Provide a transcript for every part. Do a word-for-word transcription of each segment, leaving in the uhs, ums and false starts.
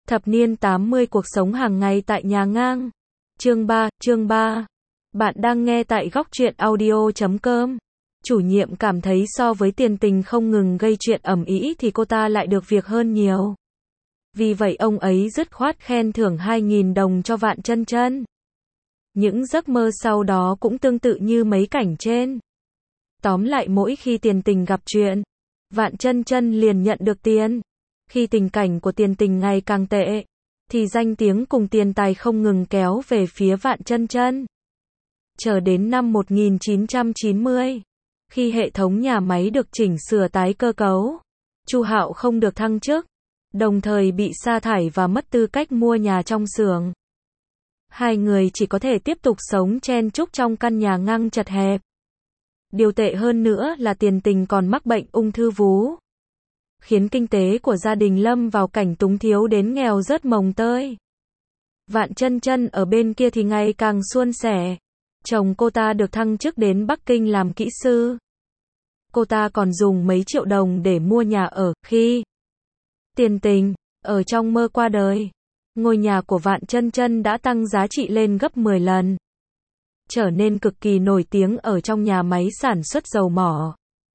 Thập niên tám mươi cuộc sống hàng ngày tại nhà ngang. Chương ba, chương ba. Bạn đang nghe tại góc truyện audio chấm com. Chủ nhiệm cảm thấy so với Tiền Tình không ngừng gây chuyện ầm ĩ thì cô ta lại được việc hơn nhiều. Vì vậy ông ấy dứt khoát khen thưởng hai nghìn đồng cho Vạn Chân Chân. Những giấc mơ sau đó cũng tương tự như mấy cảnh trên. Tóm lại mỗi khi Tiền Tình gặp chuyện, Vạn Chân Chân liền nhận được tiền. Khi tình cảnh của Tiền Tình ngày càng tệ, thì danh tiếng cùng tiền tài không ngừng kéo về phía Vạn Chân Chân. Chờ đến năm một nghìn chín trăm chín mươi, khi hệ thống nhà máy được chỉnh sửa tái cơ cấu, Chu Hạo không được thăng chức, đồng thời bị sa thải và mất tư cách mua nhà trong xưởng. Hai người chỉ có thể tiếp tục sống chen chúc trong căn nhà ngang chật hẹp. Điều tệ hơn nữa là Tiền Tình còn mắc bệnh ung thư vú, khiến kinh tế của gia đình lâm vào cảnh túng thiếu đến nghèo rớt mồng tơi. Vạn Chân Chân ở bên kia thì ngày càng suôn sẻ. Chồng cô ta được thăng chức đến Bắc Kinh làm kỹ sư. Cô ta còn dùng mấy triệu đồng để mua nhà ở. Khi Tiền Tình ở trong mơ qua đời, ngôi nhà của Vạn Chân Chân đã tăng giá trị lên gấp mười lần, trở nên cực kỳ nổi tiếng ở trong nhà máy sản xuất dầu mỏ.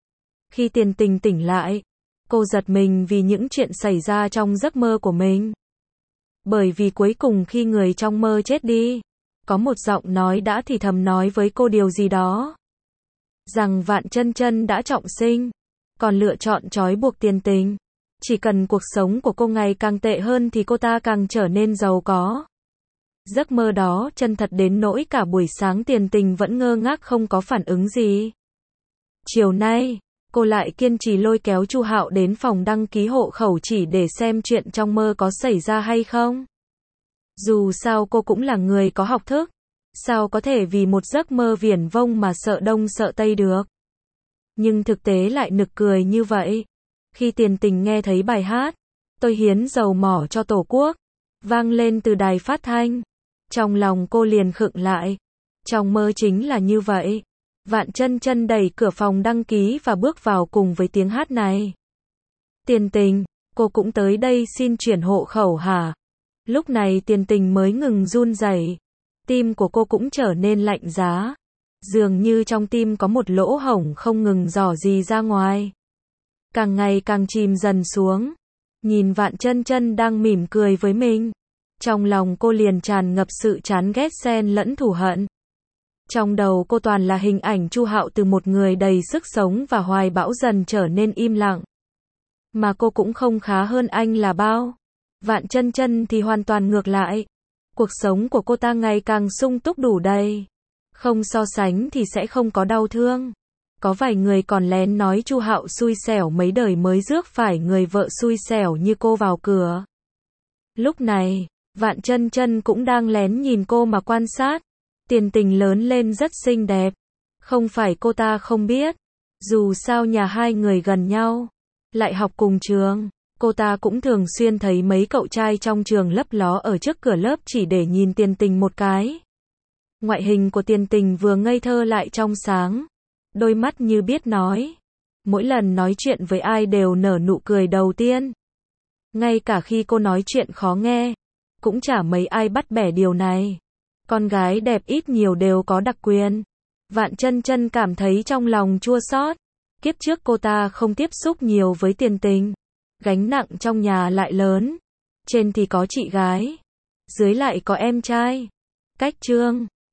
Khi Tiền Tình tỉnh lại, cô giật mình vì những chuyện xảy ra trong giấc mơ của mình. Bởi vì cuối cùng khi người trong mơ chết đi, có một giọng nói đã thì thầm nói với cô điều gì đó. Rằng Vạn Chân Chân đã trọng sinh, còn lựa chọn trói buộc Tiền Tình. Chỉ cần cuộc sống của cô ngày càng tệ hơn thì cô ta càng trở nên giàu có. Giấc mơ đó chân thật đến nỗi cả buổi sáng Tiền Tình vẫn ngơ ngác không có phản ứng gì. Chiều nay, cô lại kiên trì lôi kéo Chu Hạo đến phòng đăng ký hộ khẩu chỉ để xem chuyện trong mơ có xảy ra hay không. Dù sao cô cũng là người có học thức, sao có thể vì một giấc mơ viển vông mà sợ đông sợ tây được. Nhưng thực tế lại nực cười như vậy. Khi Tiền Tình nghe thấy bài hát Tôi hiến dầu mỏ cho Tổ quốc vang lên từ đài phát thanh, trong lòng cô liền khựng lại. Trong mơ chính là như vậy. Vạn Chân Chân đẩy cửa phòng đăng ký và bước vào cùng với tiếng hát này. Tiền Tình, cô cũng tới đây xin chuyển hộ khẩu hả? Lúc này Tiền Tình mới ngừng run rẩy. Tim của cô cũng trở nên lạnh giá. Dường như trong tim có một lỗ hổng không ngừng rỏ rỉ ra ngoài. Càng ngày càng chìm dần xuống. Nhìn Vạn Chân Chân đang mỉm cười với mình, trong lòng cô liền tràn ngập sự chán ghét xen lẫn thù hận. Trong đầu cô toàn là hình ảnh Chu Hạo từ một người đầy sức sống và hoài bão dần trở nên im lặng. Mà cô cũng không khá hơn anh là bao. Vạn Chân Chân thì hoàn toàn ngược lại. Cuộc sống của cô ta ngày càng sung túc đủ đầy. Không so sánh thì sẽ không có đau thương. Có vài người còn lén nói Chu Hạo xui xẻo mấy đời mới rước phải người vợ xui xẻo như cô vào cửa. Lúc này, Vạn Chân Chân cũng đang lén nhìn cô mà quan sát. Tiền Tình lớn lên rất xinh đẹp. Không phải cô ta không biết. Dù sao nhà hai người gần nhau, lại học cùng trường, cô ta cũng thường xuyên thấy mấy cậu trai trong trường lấp ló ở trước cửa lớp chỉ để nhìn Tiền Tình một cái. Ngoại hình của Tiền Tình vừa ngây thơ lại trong sáng. Đôi mắt như biết nói. Mỗi lần nói chuyện với ai đều nở nụ cười đầu tiên. Ngay cả khi cô nói chuyện khó nghe, cũng chả mấy ai bắt bẻ điều này. Con gái đẹp ít nhiều đều có đặc quyền. Vạn Chân Chân cảm thấy trong lòng chua xót. Kiếp trước cô ta không tiếp xúc nhiều với Tiền Tình. Gánh nặng trong nhà lại lớn. Trên thì có chị gái, dưới lại có em trai. Cách Trương